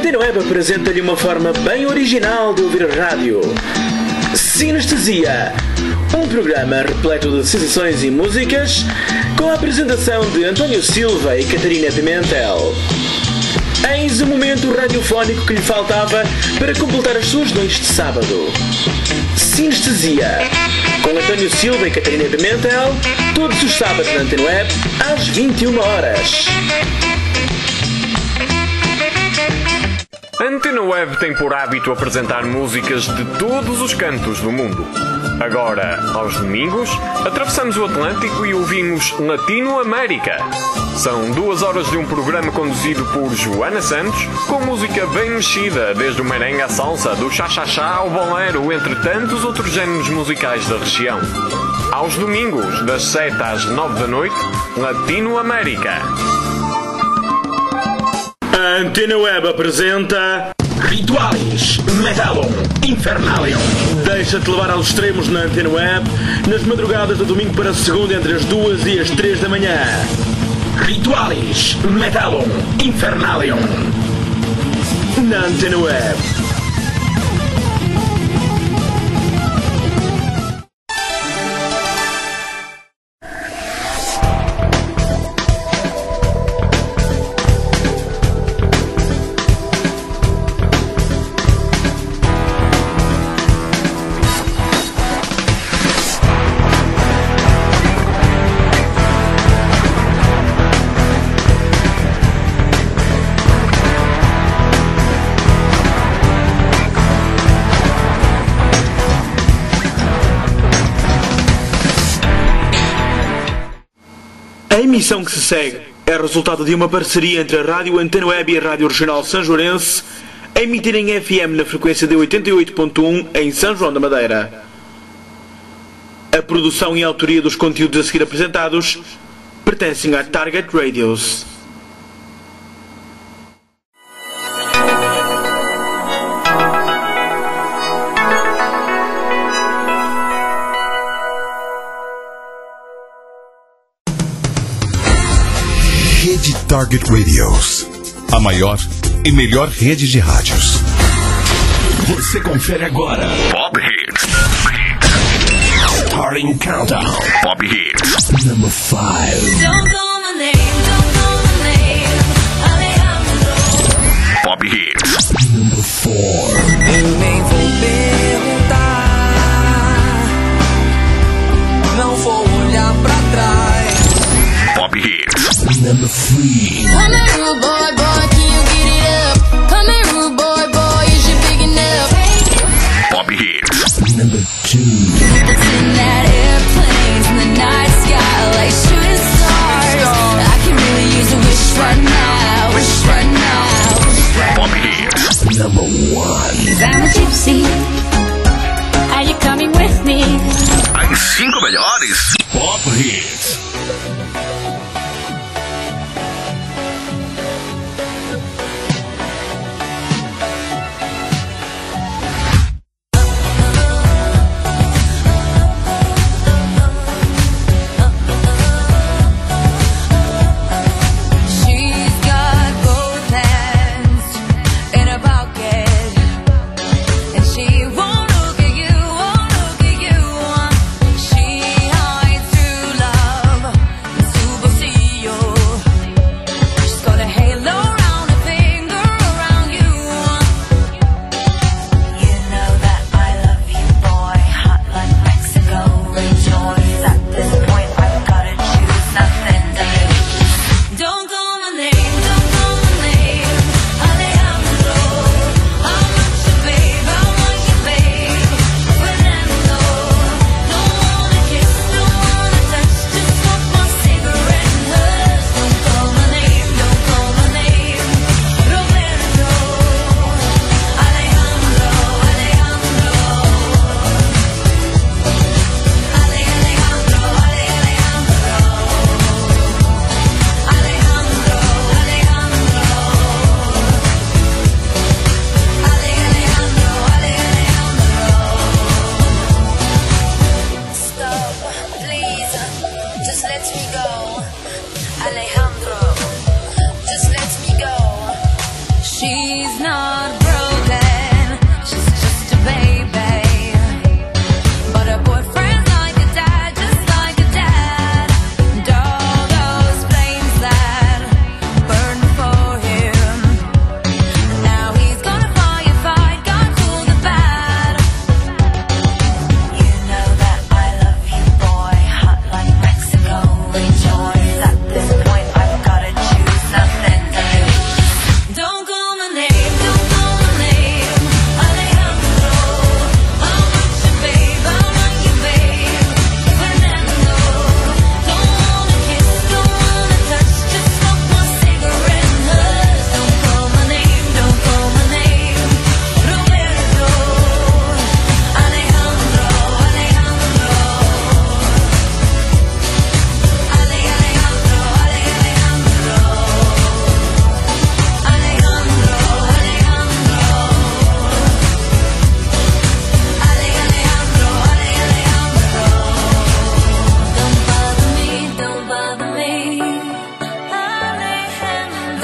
Antena Web apresenta-lhe uma forma bem original de ouvir a rádio. Sinestesia, um programa repleto de sensações e músicas, com a apresentação de António Silva e Catarina Pimentel. Eis o momento radiofónico que lhe faltava para completar as suas noites de sábado. Sinestesia, com António Silva e Catarina Pimentel, todos os sábados na Antena Web, às 21 horas. A Antena Web tem por hábito apresentar músicas de todos os cantos do mundo. Agora, aos domingos, atravessamos o Atlântico e ouvimos Latino América. São 2 horas de um programa conduzido por Joana Santos, com música bem mexida, desde o merengue à salsa, do cha-cha-cha ao bolero, entre tantos outros géneros musicais da região. Aos domingos, das 7 às 9 da noite, Latino América. A Antena Web apresenta Ritualis Metallum Infernalium. Deixa-te levar aos extremos na Antena Web, nas madrugadas de domingo para segunda, entre as 2 e as 3 da manhã. Ritualis Metallum Infernalium. Na Antena Web. A emissão que se segue é resultado de uma parceria entre a Rádio Antena Web e a Rádio Regional Sanjoarense, a emitir em FM na frequência de 88.1 em São João da Madeira. A produção e a autoria dos conteúdos a seguir apresentados pertencem à Target Radios. Rede Target Radios, a maior e melhor rede de rádios. Você confere agora Pop Hits. Starting Countdown. Pop Hits. Number 5. Don't call my name, Alejandro. Pop Hits. Number 4. Eu nem vou perguntar, não vou olhar pra trás. Pop Hits. Number 3. Come here, rude boy, boy, can you get it up? Come here, rude boy, boy, is you big enough? Pop Hits. Number 2. In that airplanes in the night sky, like shooting stars. I can really use a wish right now, wish right now. Pop Hits. Number 1. 'Cause I'm a gypsy. Are you coming with me? As 5 melhores. Pop Hits.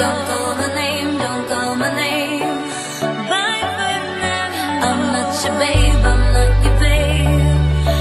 Don't call my name, don't call my name by Ferdinand. I'm not your babe, I'm not your babe.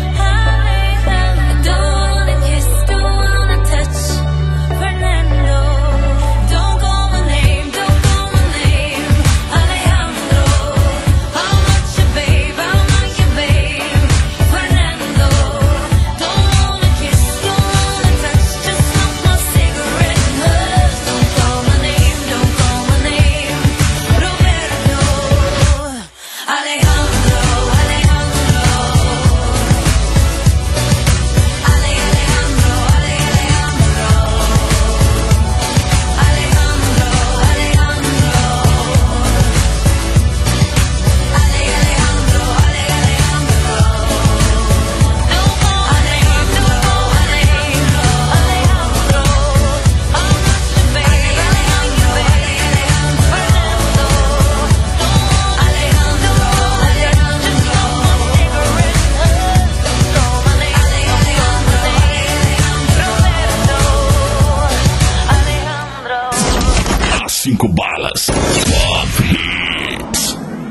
I don't wanna kiss, don't wanna touch Fernando. Don't call my name, don't call my name Alejandro. I'm not your babe, I'm not your babe Fernando. Don't wanna kiss, don't wanna touch, just smoke my cigarette and hush. Don't call my name, don't call my name Roberto. Alejandro, Alejandro. Alejandro, Alejandro. Alejandro, Alejandro. Alejandro, Alejandro. Don't call my name, don't call my name Alejandro. I'm not your babe, I'm not your babe Fernando. Alejandro, Alejandro. Just smoke my cigarette and hush. Don't call my name, Alejandro. Alejandro. As 5 balas. Pop Hits.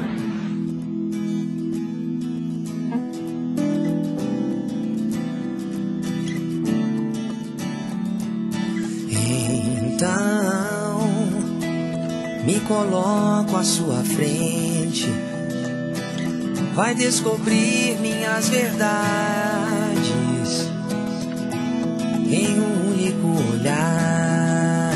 Então, me coloco à sua frente. Vai descobrir minhas verdades em um único olhar.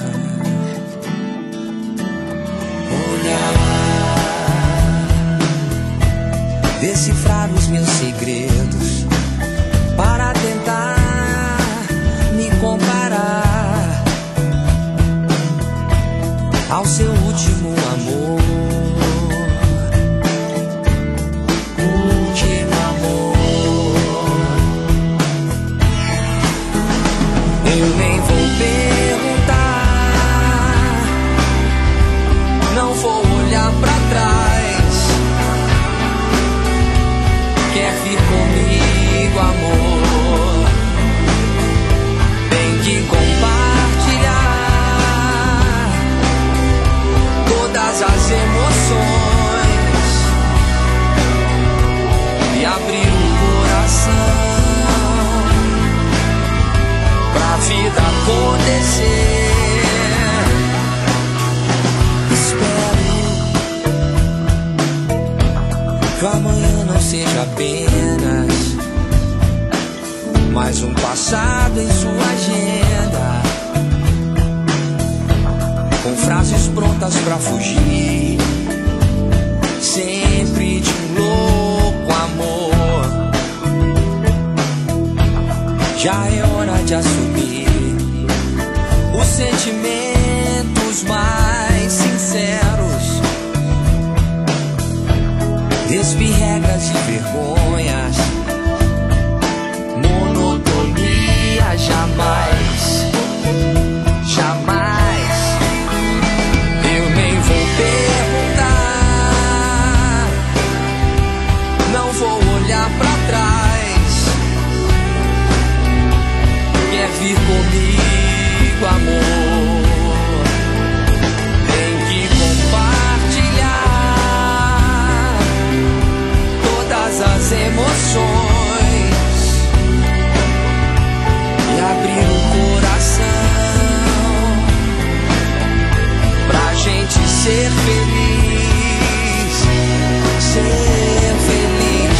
Decifrar os meus segredos para tentar me comparar ao seu último amor. Último amor. Eu nem vou perguntar, não vou olhar pra trás. Quer vir comigo, amor? Tem que compartilhar todas as emoções e abrir o coração pra vida acontecer. Espero que o amanhã não seja apenas mais um passado em sua agenda, com frases prontas pra fugir sempre de um louco amor. Já é hora de assumir os sentimentos mais sinceros. Despir regras e vergonhas, monotonia jamais, jamais. Eu nem vou perguntar, não vou olhar pra trás. Quer vir comigo, amor? Tem que compartilhar todas as emoções e abrir o coração pra gente ser feliz, ser feliz.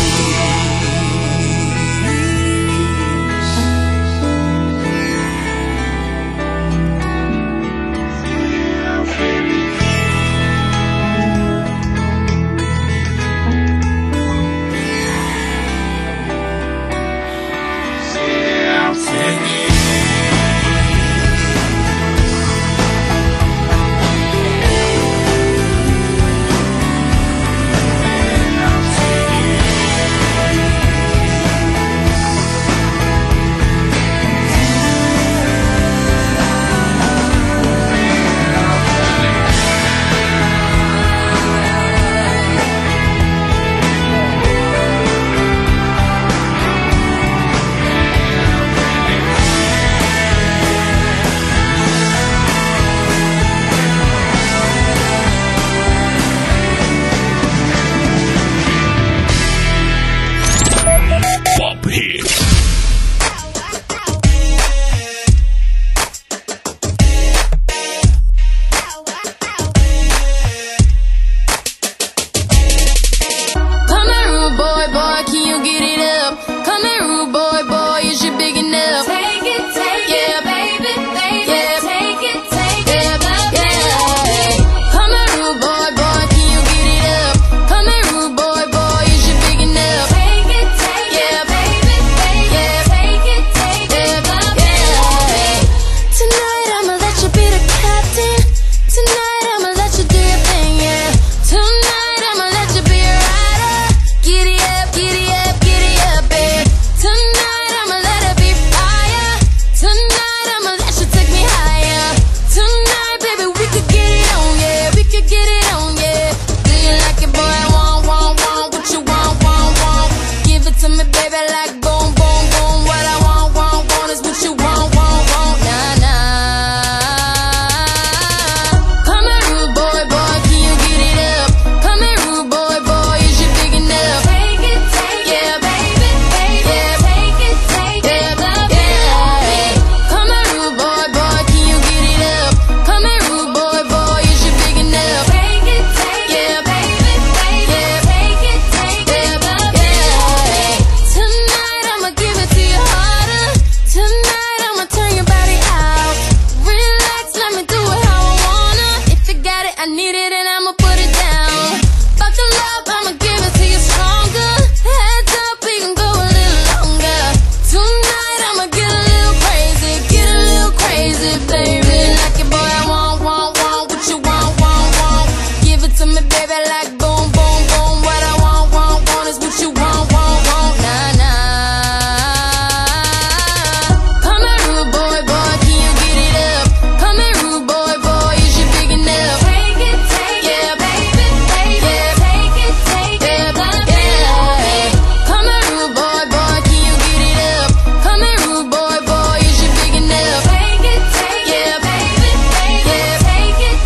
I need it and I'ma put it down. Fuck the love, I'ma give it to you stronger. Heads up, we can go a little longer. Tonight I'ma get a little crazy, baby. Like your boy, I want what you want. Give it to me, baby, like boom, boom, boom. What I want is what you want. Nah, nah. Come here, rude boy, can you get it up? Come here, rude boy, is you big enough? Take it, yeah, baby, take it, yeah. Come here, rude boy, can you get it up? Come here, rude boy, is you big enough? Take it, yeah, baby, yeah, take it,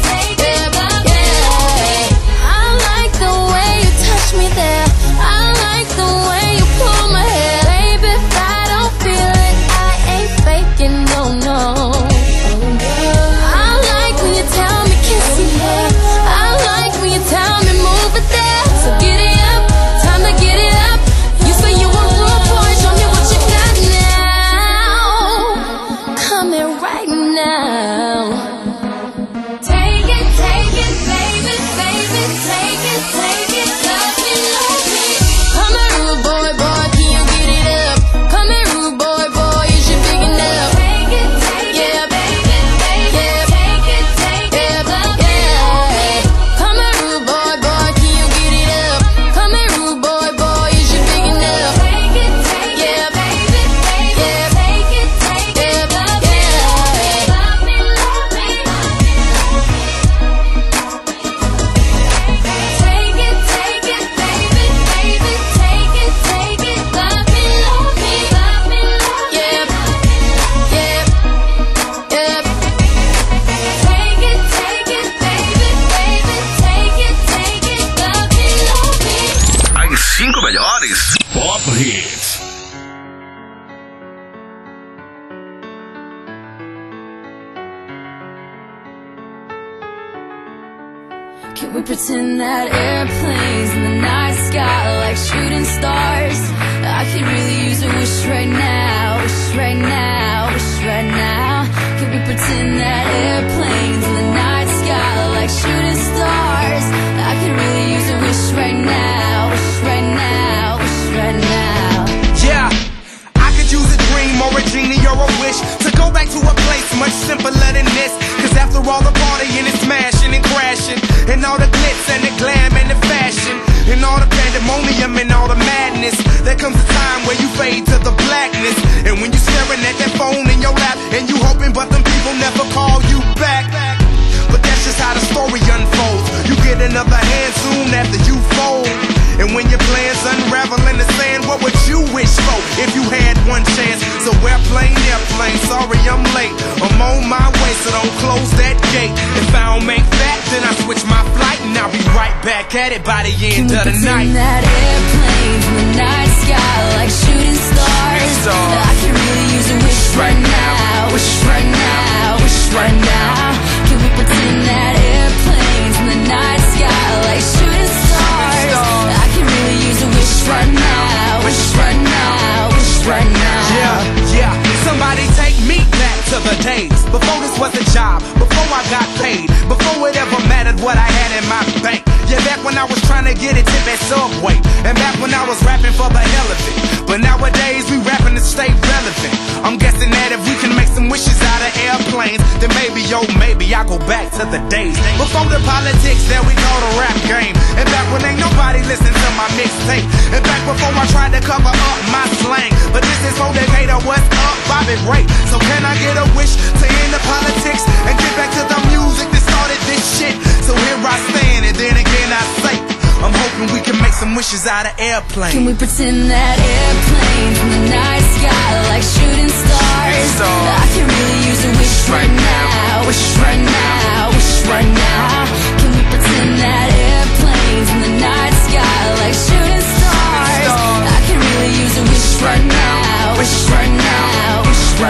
yeah. I like the way you touch me there. I like the way you pull my hair, baby. If I don't feel it, I ain't faking, no. I like when you tell me kiss me there. I like when you tell me move it there. So get it up, time to get it up. You say you want rude boy, show me what you got now. Come here right now. Take it, baby, take it, love me. Come here, rude boy, can you get it up? Come here, rude boy, is you big enough? Take it, yeah, baby, yeah, take it, yeah. Come here, rude boy, can you get it up? Come here, rude boy, is you big enough? Take it, yeah, baby, yeah, take it, yeah. Love me. Take it, baby, take it, love me. Yeah. Take it, baby, take it, love me. As 5 melhores. Pop Hits. Can we pretend that airplanes in the night sky are like shooting stars? I could really use a wish right now, wish right now. Can we pretend that airplanes in the night sky are like shooting stars? I could really use a wish right now, wish right now. Yeah, I could use a dream or a genie or a wish to go back to a place much simpler than this. Cause after all the partying and smashing and crashing, and all the glitz and the glam and the fashion, and all the pandemonium and all the madness, there comes a time where you fade to the blackness. And when you're staring at that phone in your lap, and you hoping but them people never call you back. But that's just how the story unfolds. You get another hand soon after you fold. And when your plans unravel in the sand, what would you wish for if you had one chance? So airplane, sorry I'm late. I'm on my way, so don't close that gate. If I don't make that, then I switch my flight, and I'll be right back at it by the end of the night. Can we pretend that airplanes in the night sky are like shooting stars? I can really use a wish right now, wish right now. Can we pretend that airplanes in the night sky are like shooting stars? I can really use a wish right now, wish right now. Yeah, somebody take me back to the days before this was a job, before I got paid, before it ever mattered what I had in my bank. Yeah, back when I was trying to get a tip at Subway, and back when I was rapping for the hell of it. But nowadays we rapping to stay relevant. I'm guessing that if we can make some wishes out of airplanes, then maybe I go back to the days before the politics that we call the rap game, and back when ain't nobody listened to my mixtape, and back before I tried to cover up my slang. But this is for Decatur, what's up, Bobby Ray? So can I get a wish to end the politics and get back to the music that started this shit? So here I stand, and then again I say, I'm hoping we can make some wishes out of airplanes. Can we pretend that airplanes in the night sky are like shooting stars? I can really use a wish right now, wish right now. Can we pretend that airplanes in the night sky are like shooting stars? I can really use a wish right now, wish right now.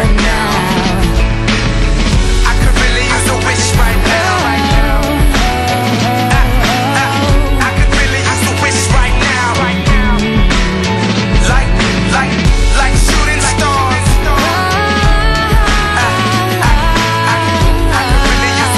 I could really use a wish right now. I could really use a wish right now. Like shooting stars. I could really use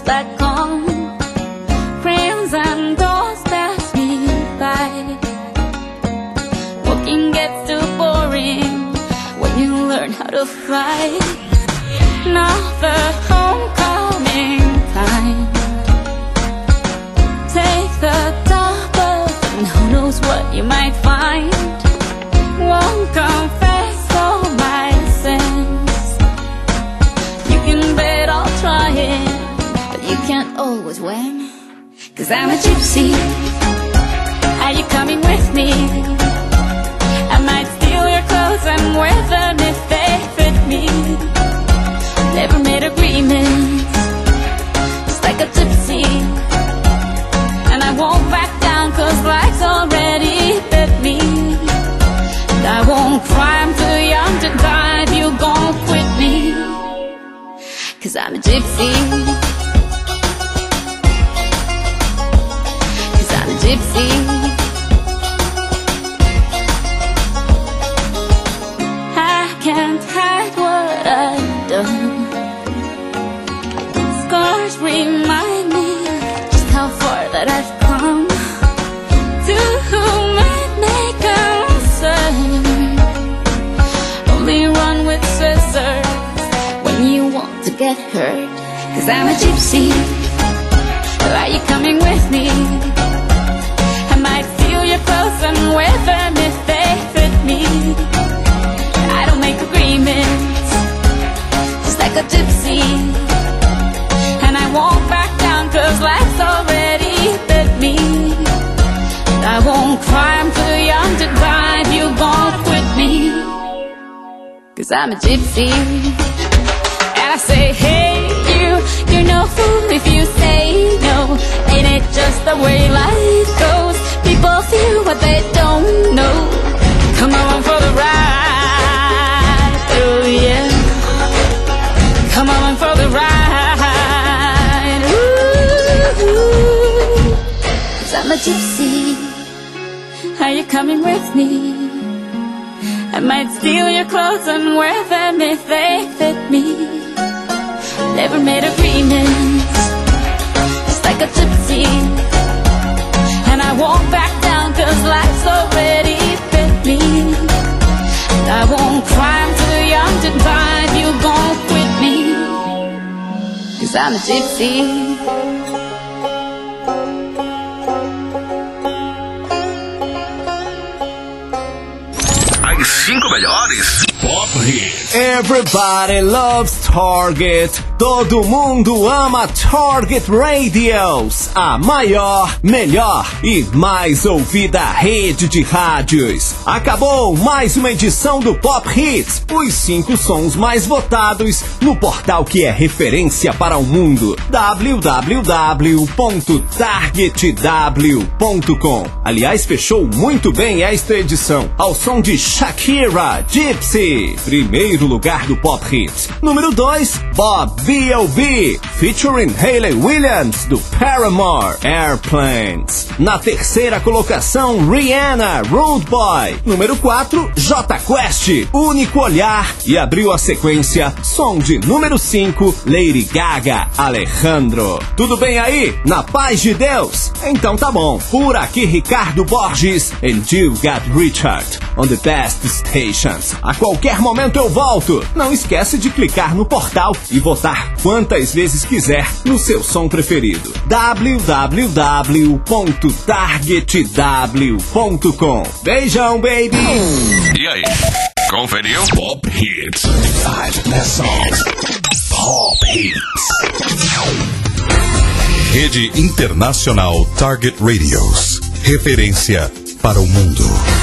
just back home. Friends and doors pass me by. Walking gets too boring when you learn how to fly. Now the homecoming time. Take the double and who knows what you might find. Won't confess all my sins. You can bet I'll try it, but you can't always win. 'Cause I'm a gypsy. Are you coming with me? I might steal your clothes and wear them if they fit me. Never made agreements, just like a gypsy. And I won't back down 'cause life's already bit me. And I won't cry, I'm too young to die if you gon' quit me. 'Cause I'm a gypsy. 'Cause I'm a gypsy. I can't hide what I've done. Scars remind me just how far that I've come. To whom it may concern, only run with scissors when you want to get hurt. 'Cause I'm a gypsy. Are you coming with me? I might steal your clothes and wear them if they fit me. I don't make agreements, just like a gypsy. And I won't back down 'cause life's already bit me. And I won't cry, I'm too young to die if you gon' quit me. 'Cause I'm a gypsy. And I say, hey, you're no fool if you say no. Ain't it just the way life goes? People feel what they don't know. Come along for the ride, oh yeah. Come along for the ride, ooh. 'Cause I'm a gypsy. Are you coming with me? I might steal your clothes and wear them if they fit me. Never made agreements, just like a gypsy. And I won't back down 'cause life's already bit me. And I won't cry, I'm too young to die if you gon' quit me. 'Cause I'm a gypsy. As 5 melhores. Pop Hits. Everybody loves Target. Todo mundo ama Target Radios, a maior, melhor e mais ouvida rede de rádios. Acabou mais uma edição do Pop Hits, os 5 sons mais votados no portal que é referência para o mundo, www.targetw.com. Aliás, fechou muito bem esta edição, ao som de Shakira, Gypsy, primeiro lugar do Pop Hits. Número 2, Bob B.O.B., featuring Hayley Williams, do Paramore, Airplanes. Na terceira colocação, Rihanna, Rude Boy. Número 4, Jota Quest, Único Olhar. E abriu a sequência, som de número 5, Lady Gaga, Alejandro. Tudo bem aí? Na paz de Deus? Então tá bom. Por aqui, Ricardo Borges, and you got Richard on the best stations. A qualquer momento eu volto. Não esquece de clicar no portal e votar quantas vezes quiser no seu som preferido. www.targetw.com. Beijão, baby! E aí? Conferiu? Pop Hits. 5 best songs. Pop Hits. Rede Internacional Target Radios. Referência para o mundo.